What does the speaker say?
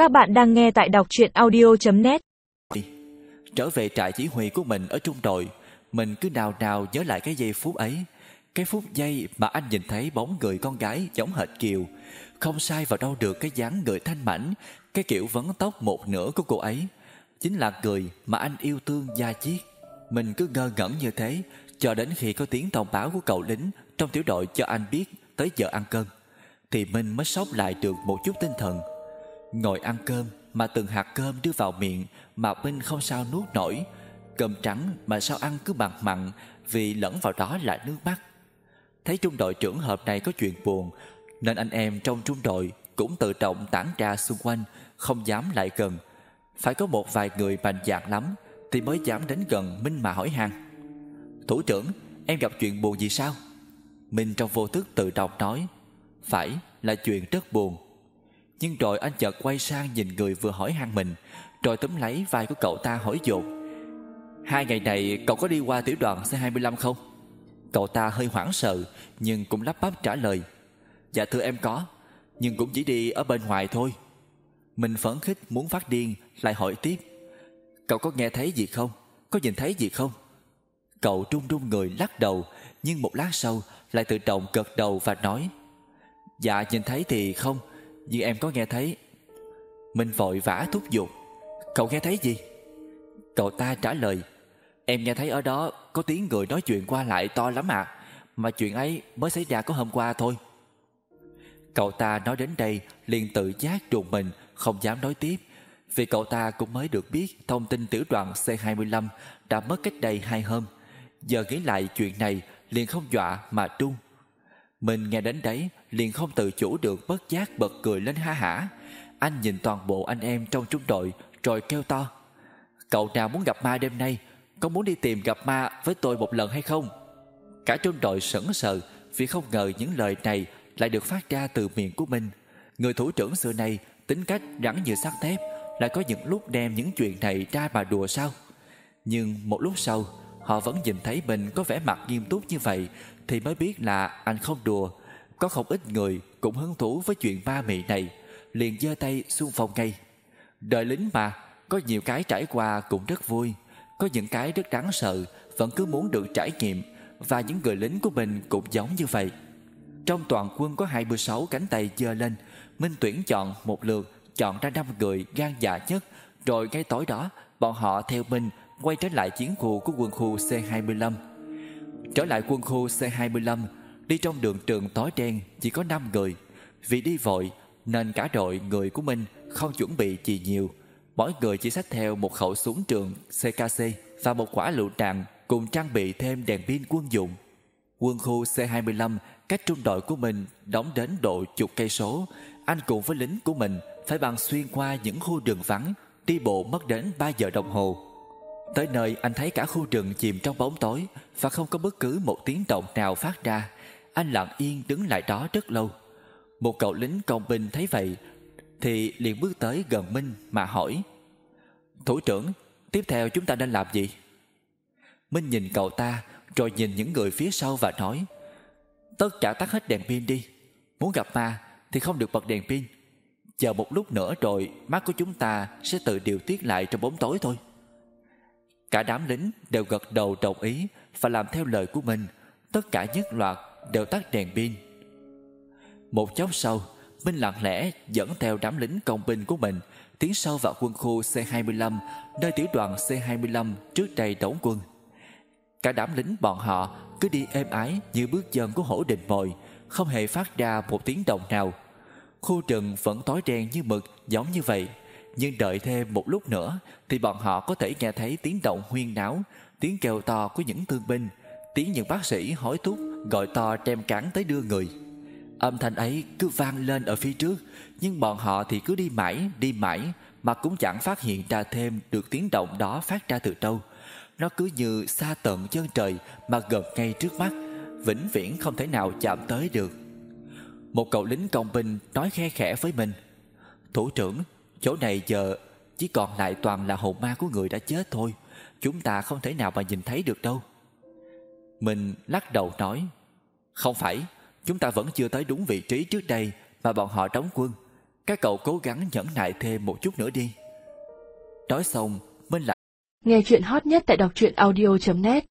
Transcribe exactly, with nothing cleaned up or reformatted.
Các bạn đang nghe tại đọc truyện audio chấm net. Trở về trại chỉ huy của mình ở trung đội, mình cứ nào nào nhớ lại cái giây phút ấy. Cái phút giây mà anh nhìn thấy bóng người con gái giống hệt Kiều. Không sai vào đâu được cái dáng người thanh mảnh, cái kiểu vấn tóc một nửa của cô ấy. Chính là người mà anh yêu thương da chiết. Mình cứ ngơ ngẩn như thế cho đến khi có tiếng thông báo của cậu lính trong tiểu đội cho anh biết tới giờ ăn cơm, thì mình mới sốc lại được một chút tinh thần. Ngồi ăn cơm mà từng hạt cơm đưa vào miệng mà Minh không sao nuốt nổi. Cơm trắng mà sao ăn cứ mặn mặn vì lẫn vào đó là nước mắt. Thấy trung đội trưởng hợp này có chuyện buồn, nên anh em trong trung đội cũng tự động tản ra xung quanh, không dám lại gần. Phải có một vài người mạnh dạn lắm thì mới dám đến gần Minh mà hỏi han. Thủ trưởng, em gặp chuyện buồn gì sao? Minh trong vô thức tự động nói, phải, là chuyện rất buồn. Nhưng rồi anh chợt quay sang nhìn người vừa hỏi han mình, rồi túm lấy vai của cậu ta hỏi dồn, hai ngày này cậu có đi qua tiểu đoàn C hai mươi lăm không? Cậu ta hơi hoảng sợ nhưng cũng lắp bắp trả lời, dạ thưa em có, nhưng cũng chỉ đi ở bên ngoài thôi. Mình phấn khích muốn phát điên, lại hỏi tiếp, cậu có nghe thấy gì không? Có nhìn thấy gì không? Cậu run run người lắc đầu, nhưng một lát sau lại tự động gật đầu và nói, dạ nhìn thấy thì không, nhưng em có nghe thấy. Mình vội vã thúc giục, cậu nghe thấy gì? Cậu ta trả lời, em nghe thấy ở đó có tiếng người nói chuyện qua lại to lắm ạ, à, mà chuyện ấy mới xảy ra có hôm qua thôi. Cậu ta nói đến đây liền tự giác trùng mình, không dám nói tiếp, vì cậu ta cũng mới được biết thông tin tiểu đoàn C hai mươi lăm đã mất cách đây hai hôm. Giờ nghĩ lại chuyện này liền không dọa mà trung. Mình nghe đến đấy liền không tự chủ được bất giác bật cười lên ha hả. Anh nhìn toàn bộ anh em trong trung đội rồi kêu to, cậu nào muốn gặp ma đêm nay? Có muốn đi tìm gặp ma với tôi một lần hay không? Cả trung đội sững sờ vì không ngờ những lời này lại được phát ra từ miệng của mình. Người thủ trưởng xưa này tính cách rắn như sắt thép, lại có những lúc đem những chuyện này ra mà đùa sao? Nhưng một lúc sau họ vẫn nhìn thấy mình có vẻ mặt nghiêm túc như vậy thì mới biết là anh không đùa. Có không ít người cũng hứng thú với chuyện ma mị này, liền giơ tay xung phong ngay. Đời lính mà, có nhiều cái trải qua cũng rất vui, có những cái rất đáng sợ vẫn cứ muốn được trải nghiệm, và những người lính của mình cũng giống như vậy. Trong toàn quân có hai mươi sáu cánh tay giơ lên, Minh tuyển chọn một lượt, chọn ra năm người gan dạ nhất, rồi ngay tối đó bọn họ theo Minh quay trở lại chiến khu của quân khu C hai mươi lăm. Trở lại quân khu C hai mươi lăm, đi trong đường trường tối đen chỉ có năm người. Vì đi vội nên cả đội người của Minh không chuẩn bị gì nhiều. Mỗi người chỉ xách theo một khẩu súng trường C K C và một quả lựu đạn, cùng trang bị thêm đèn pin quân dụng. Quân khu C hai mươi lăm cách trung đội của mình đóng đến độ chục cây số. Anh cùng với lính của mình phải băng xuyên qua những khu rừng vắng, đi bộ mất đến ba giờ đồng hồ. Tới nơi anh thấy cả khu rừng chìm trong bóng tối và không có bất cứ một tiếng động nào phát ra. Anh lặng yên đứng lại đó rất lâu. Một cậu lính công binh thấy vậy thì liền bước tới gần Minh mà hỏi, thủ trưởng, tiếp theo chúng ta nên làm gì? Minh nhìn cậu ta rồi nhìn những người phía sau và nói, tất cả tắt hết đèn pin đi. Muốn gặp ma thì không được bật đèn pin. Chờ một lúc nữa rồi mắt của chúng ta sẽ tự điều tiết lại trong bóng tối thôi. Cả đám lính đều gật đầu đồng ý và làm theo lời của mình. Tất cả nhất loạt đều tắt đèn pin. Một chốc sau, Minh lặng lẽ dẫn theo đám lính công binh của mình tiến sâu vào quân khu C hai mươi lăm, nơi tiểu đoàn C hai mươi lăm trước đây đóng quân. Cả đám lính bọn họ cứ đi êm ái như bước chân của hổ đình mồi, không hề phát ra một tiếng động nào. Khu rừng vẫn tối đen như mực giống như vậy, nhưng đợi thêm một lúc nữa thì bọn họ có thể nghe thấy tiếng động huyên náo, tiếng kêu to của những thương binh, tiếng những bác sĩ hối thúc gọi to đem cán tới đưa người. Âm thanh ấy cứ vang lên ở phía trước, nhưng bọn họ thì cứ đi mãi đi mãi mà cũng chẳng phát hiện ra thêm được tiếng động đó phát ra từ đâu. Nó cứ như xa tận chân trời mà gần ngay trước mắt, vĩnh viễn không thể nào chạm tới được. Một cậu lính công binh nói khe khẽ với mình, thủ trưởng, chỗ này giờ chỉ còn lại toàn là hồn ma của người đã chết thôi, chúng ta không thể nào mà nhìn thấy được đâu. Mình lắc đầu nói, không phải, chúng ta vẫn chưa tới đúng vị trí trước đây mà bọn họ đóng quân. Các cậu cố gắng nhẫn nại thêm một chút nữa đi. Nói xong, Minh lại Nghe chuyện hot nhất tại đọc truyện audio chấm net.